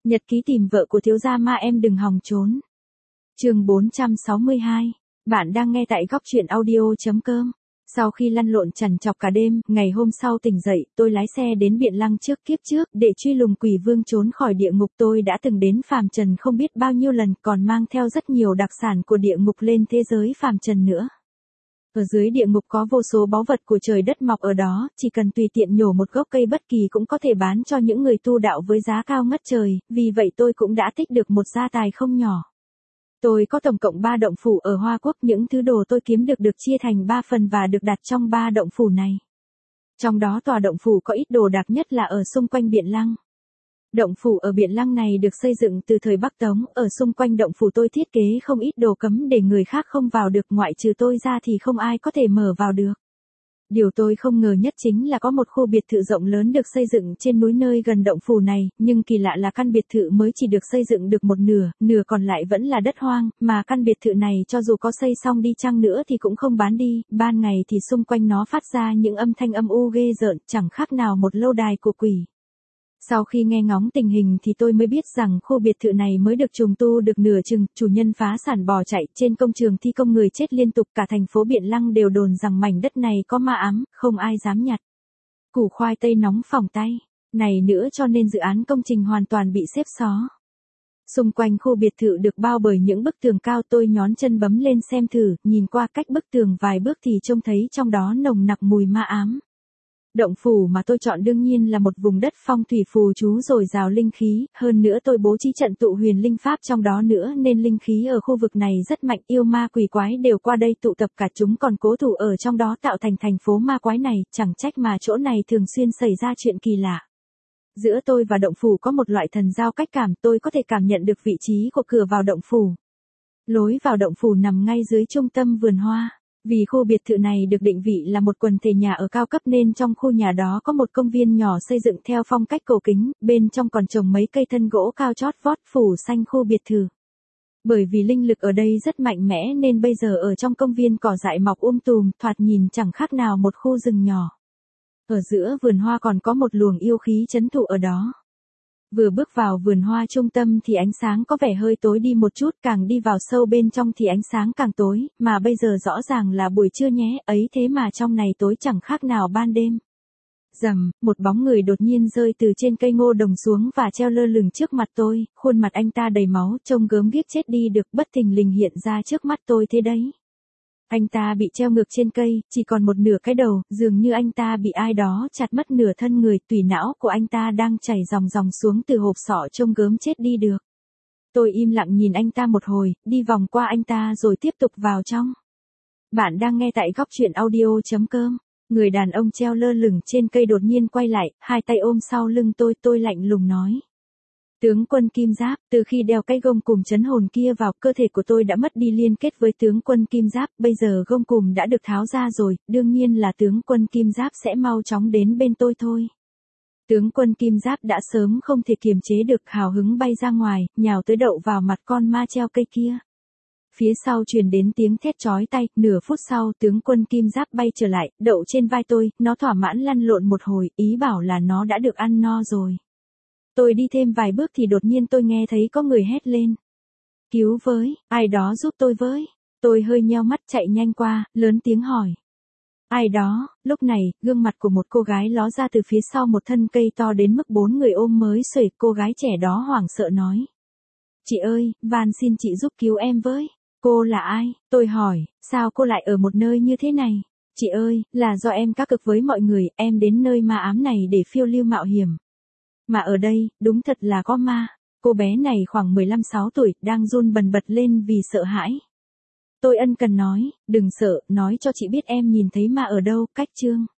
Nhật ký tìm vợ của thiếu gia ma em đừng hòng trốn. Chương 462. Bạn đang nghe tại góc truyện audio.com. Sau khi lăn lộn trằn trọc cả đêm, ngày hôm sau tỉnh dậy, tôi lái xe đến Biện Lăng trước kiếp trước, để truy lùng quỷ vương trốn khỏi địa ngục. Tôi đã từng đến phàm trần không biết bao nhiêu lần, còn mang theo rất nhiều đặc sản của địa ngục lên thế giới phàm trần nữa. Ở dưới địa ngục có vô số báu vật của trời đất mọc ở đó, chỉ cần tùy tiện nhổ một gốc cây bất kỳ cũng có thể bán cho những người tu đạo với giá cao ngất trời, vì vậy tôi cũng đã tích được một gia tài không nhỏ. Tôi có tổng cộng 3 động phủ ở Hoa Quốc, những thứ đồ tôi kiếm được chia thành 3 phần và được đặt trong 3 động phủ này. Trong đó tòa động phủ có ít đồ đạc nhất là ở xung quanh Biện Lăng. Động phủ ở Biện Lăng này được xây dựng từ thời Bắc Tống, ở xung quanh động phủ tôi thiết kế không ít đồ cấm để người khác không vào được, ngoại trừ tôi ra thì không ai có thể mở vào được. Điều tôi không ngờ nhất chính là có một khu biệt thự rộng lớn được xây dựng trên núi nơi gần động phủ này, nhưng kỳ lạ là căn biệt thự mới chỉ được xây dựng được một nửa, nửa còn lại vẫn là đất hoang, mà căn biệt thự này cho dù có xây xong đi chăng nữa thì cũng không bán đi, ban ngày thì xung quanh nó phát ra những âm thanh âm u ghê rợn, chẳng khác nào một lâu đài của quỷ. Sau khi nghe ngóng tình hình thì tôi mới biết rằng khu biệt thự này mới được trùng tu được nửa chừng, chủ nhân phá sản bỏ chạy, trên công trường thi công người chết liên tục, cả thành phố Biện Lăng đều đồn rằng mảnh đất này có ma ám, không ai dám nhặt. Củ khoai tây nóng phỏng tay, này nữa cho nên dự án công trình hoàn toàn bị xếp xó. Xung quanh khu biệt thự được bao bởi những bức tường cao, tôi nhón chân bấm lên xem thử, nhìn qua cách bức tường vài bước thì trông thấy trong đó nồng nặc mùi ma ám. Động phủ mà tôi chọn đương nhiên là một vùng đất phong thủy phù chú dồi dào linh khí, hơn nữa tôi bố trí trận tụ huyền linh pháp trong đó nữa nên linh khí ở khu vực này rất mạnh, yêu ma quỷ quái đều qua đây tụ tập, cả chúng còn cố thủ ở trong đó tạo thành thành phố ma quái này, chẳng trách mà chỗ này thường xuyên xảy ra chuyện kỳ lạ. Giữa tôi và động phủ có một loại thần giao cách cảm, tôi có thể cảm nhận được vị trí của cửa vào động phủ. Lối vào động phủ nằm ngay dưới trung tâm vườn hoa. Vì khu biệt thự này được định vị là một quần thể nhà ở cao cấp nên trong khu nhà đó có một công viên nhỏ xây dựng theo phong cách cổ kính, bên trong còn trồng mấy cây thân gỗ cao chót vót phủ xanh khu biệt thự. Bởi vì linh lực ở đây rất mạnh mẽ nên bây giờ ở trong công viên cỏ dại mọc tùm, thoạt nhìn chẳng khác nào một khu rừng nhỏ. Ở giữa vườn hoa còn có một luồng yêu khí trấn tụ ở đó. Vừa bước vào vườn hoa trung tâm thì ánh sáng có vẻ hơi tối đi một chút, càng đi vào sâu bên trong thì ánh sáng càng tối, mà bây giờ rõ ràng là buổi trưa nhé, ấy thế mà trong này tối chẳng khác nào ban đêm. Rầm, một bóng người đột nhiên rơi từ trên cây ngô đồng xuống và treo lơ lửng trước mặt tôi, khuôn mặt anh ta đầy máu, trông gớm ghiếc chết đi được, bất thình lình hiện ra trước mắt tôi thế đấy. Anh ta bị treo ngược trên cây, chỉ còn một nửa cái đầu, dường như anh ta bị ai đó chặt mất nửa thân người, tủy não của anh ta đang chảy ròng ròng xuống từ hộp sọ, trông gớm chết đi được. Tôi im lặng nhìn anh ta một hồi, đi vòng qua anh ta rồi tiếp tục vào trong. Bạn đang nghe tại góc truyện audio.com. Người đàn ông treo lơ lửng trên cây đột nhiên quay lại, hai tay ôm sau lưng tôi lạnh lùng nói. Tướng quân Kim Giáp, từ khi đeo cái gông cùm trấn hồn kia vào, cơ thể của tôi đã mất đi liên kết với tướng quân Kim Giáp, bây giờ gông cùm đã được tháo ra rồi, đương nhiên là tướng quân Kim Giáp sẽ mau chóng đến bên tôi thôi. Tướng quân Kim Giáp đã sớm không thể kiềm chế được, hào hứng bay ra ngoài, nhào tới đậu vào mặt con ma treo cây kia. Phía sau truyền đến tiếng thét chói tai, nửa phút sau tướng quân Kim Giáp bay trở lại, đậu trên vai tôi, nó thỏa mãn lăn lộn một hồi, ý bảo là nó đã được ăn no rồi. Tôi đi thêm vài bước thì đột nhiên tôi nghe thấy có người hét lên. Cứu với, ai đó giúp tôi với. Tôi hơi nheo mắt chạy nhanh qua, lớn tiếng hỏi. Ai đó, lúc này, gương mặt của một cô gái ló ra từ phía sau một thân cây to đến mức 4 người ôm mới xuể, cô gái trẻ đó hoảng sợ nói. Chị ơi, van xin chị giúp cứu em với. Cô là ai? Tôi hỏi, sao cô lại ở một nơi như thế này? Chị ơi, là do em cá cược với mọi người, em đến nơi ma ám này để phiêu lưu mạo hiểm. Mà ở đây, đúng thật là có ma. Cô bé này khoảng 15-16 tuổi, đang run bần bật lên vì sợ hãi. Tôi ân cần nói, đừng sợ, nói cho chị biết em nhìn thấy ma ở đâu, cách chương.